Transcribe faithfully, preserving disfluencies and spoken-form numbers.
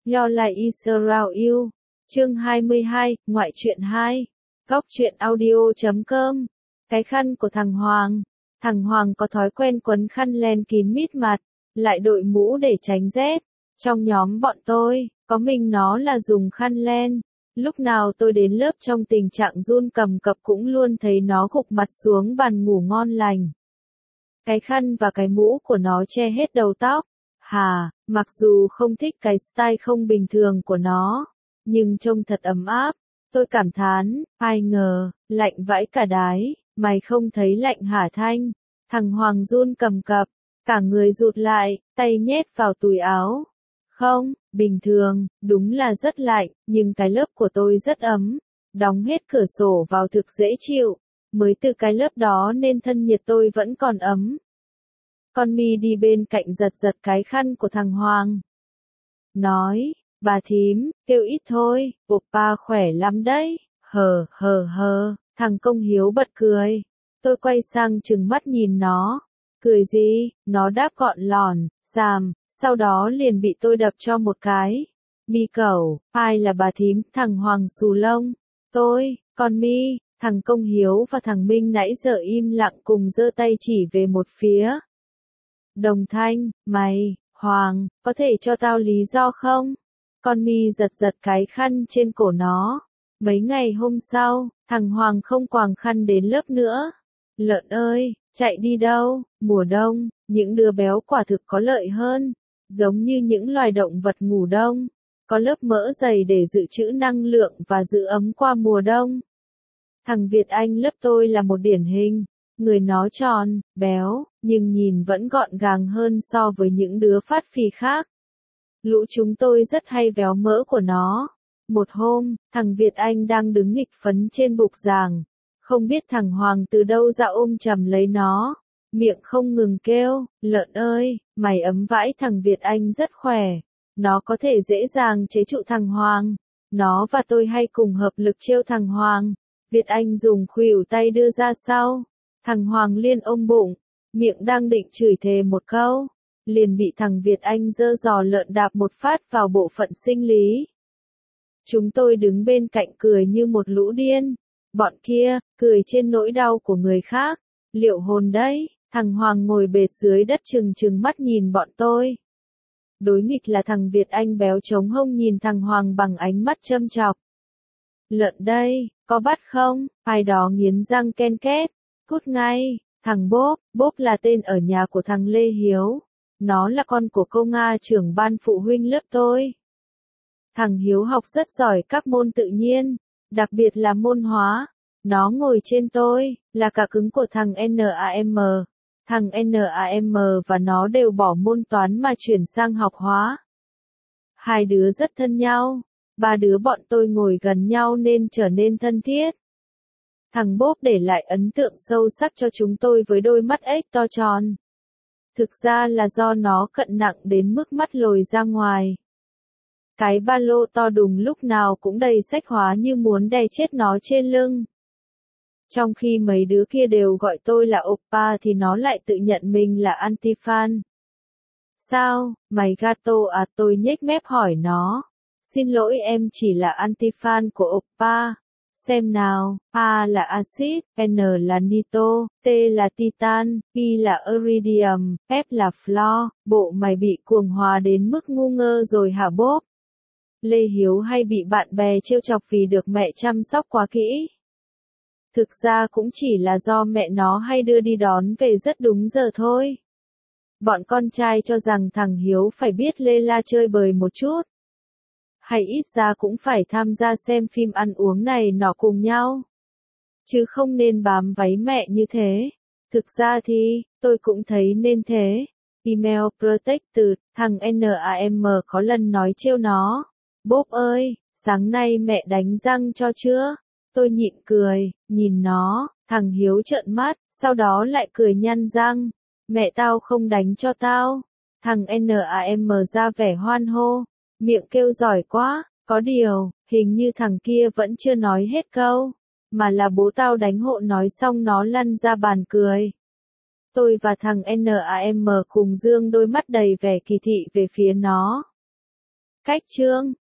Your Life is Around You. Chương hai mươi hai, ngoại truyện hai. Góc truyện audio chấm com. Cái khăn của thằng Hoàng. Thằng Hoàng có thói quen quấn khăn len kín mít mặt, lại đội mũ để tránh rét. Trong nhóm bọn tôi, có mình nó là dùng khăn len. Lúc nào tôi đến lớp trong tình trạng run cầm cập cũng luôn thấy nó gục mặt xuống bàn ngủ ngon lành. Cái khăn và cái mũ của nó che hết đầu tóc. Hà, mặc dù không thích cái style không bình thường của nó, nhưng trông thật ấm áp. Tôi cảm thán, ai ngờ, lạnh vãi cả đái, mày không thấy lạnh hả Thanh? Thằng Hoàng run cầm cập, cả người rụt lại, tay nhét vào túi áo. Không, bình thường, đúng là rất lạnh, nhưng cái lớp của tôi rất ấm. Đóng hết cửa sổ vào thực dễ chịu, mới từ cái lớp đó nên thân nhiệt tôi vẫn còn ấm. Con Mi đi bên cạnh giật giật cái khăn của thằng Hoàng. Nói, bà thím, kêu ít thôi, oppa khỏe lắm đấy, hờ hờ hờ, thằng Công Hiếu bật cười. Tôi quay sang trừng mắt nhìn nó. Cười gì, nó đáp gọn lòn, xàm, sau đó liền bị tôi đập cho một cái. Mi cẩu, ai là bà thím, thằng Hoàng xù lông. Tôi, con Mi, thằng Công Hiếu và thằng Minh nãy giờ im lặng cùng giơ tay chỉ về một phía. Đồng Thanh, mày, Hoàng, có thể cho tao lý do không? Con Mi giật giật cái khăn trên cổ nó. Mấy ngày hôm sau, thằng Hoàng không quàng khăn đến lớp nữa. Lợn ơi, chạy đi đâu? Mùa đông, những đứa béo quả thực có lợi hơn. Giống như những loài động vật ngủ đông. Có lớp mỡ dày để dự trữ năng lượng và giữ ấm qua mùa đông. Thằng Việt Anh lớp tôi là một điển hình. Người nó tròn, béo, nhưng nhìn vẫn gọn gàng hơn so với những đứa phát phì khác. Lũ chúng tôi rất hay véo mỡ của nó. Một hôm, thằng Việt Anh đang đứng nghịch phấn trên bục giảng. Không biết thằng Hoàng từ đâu ra ôm chầm lấy nó. Miệng không ngừng kêu, lợn ơi, mày ấm vãi. Thằng Việt Anh rất khỏe. Nó có thể dễ dàng chế trụ thằng Hoàng. Nó và tôi hay cùng hợp lực trêu thằng Hoàng. Việt Anh dùng khuỷu tay đưa ra sau. Thằng Hoàng liên ôm bụng, miệng đang định chửi thề một câu, liền bị thằng Việt Anh giơ giò lợn đạp một phát vào bộ phận sinh lý. Chúng tôi đứng bên cạnh cười như một lũ điên. Bọn kia, cười trên nỗi đau của người khác. Liệu hồn đấy, thằng Hoàng ngồi bệt dưới đất trừng trừng mắt nhìn bọn tôi. Đối nghịch là thằng Việt Anh béo trống hông nhìn thằng Hoàng bằng ánh mắt châm chọc. Lợn đây, có bắt không? Ai đó nghiến răng ken két. Cút ngay, thằng Bốp, Bốp là tên ở nhà của thằng Lê Hiếu. Nó là con của cô Nga trưởng ban phụ huynh lớp tôi. Thằng Hiếu học rất giỏi các môn tự nhiên, đặc biệt là môn hóa. Nó ngồi trên tôi, là cả cứng của thằng NAM. Thằng NAM và nó đều bỏ môn toán mà chuyển sang học hóa. Hai đứa rất thân nhau, ba đứa bọn tôi ngồi gần nhau nên trở nên thân thiết. Thằng Bốp để lại ấn tượng sâu sắc cho chúng tôi với đôi mắt ếch to tròn. Thực ra là do nó cận nặng đến mức mắt lồi ra ngoài. Cái ba lô to đùng lúc nào cũng đầy sách hóa như muốn đè chết nó trên lưng. Trong khi mấy đứa kia đều gọi tôi là oppa thì nó lại tự nhận mình là anti-fan. Sao, mày gato à? Tôi nhếch mép hỏi nó. Xin lỗi, em chỉ là anti-fan của oppa. Xem nào, A là axit, N là nitô, T là titan, I là iridium, F là flo. Bộ mày bị cuồng hóa đến mức ngu ngơ rồi hả Bốp? Lê Hiếu hay bị bạn bè trêu chọc vì được mẹ chăm sóc quá kỹ. Thực ra cũng chỉ là do mẹ nó hay đưa đi đón về rất đúng giờ thôi. Bọn con trai cho rằng thằng Hiếu phải biết lê la chơi bời một chút. Hay ít ra cũng phải tham gia xem phim ăn uống này nọ cùng nhau. Chứ không nên bám váy mẹ như thế. Thực ra thì, tôi cũng thấy nên thế. Email Protected, thằng NAM có lần nói trêu nó. Bốp ơi, sáng nay mẹ đánh răng cho chưa? Tôi nhịn cười, nhìn nó, thằng Hiếu trợn mắt, sau đó lại cười nhăn răng. Mẹ tao không đánh cho tao. Thằng NAM ra vẻ hoan hô. Miệng kêu giỏi quá, có điều, hình như thằng kia vẫn chưa nói hết câu, mà là bố tao đánh hộ. Nói xong nó lăn ra bàn cười. Tôi và thằng NAM cùng dương đôi mắt đầy vẻ kỳ thị về phía nó. Cách chương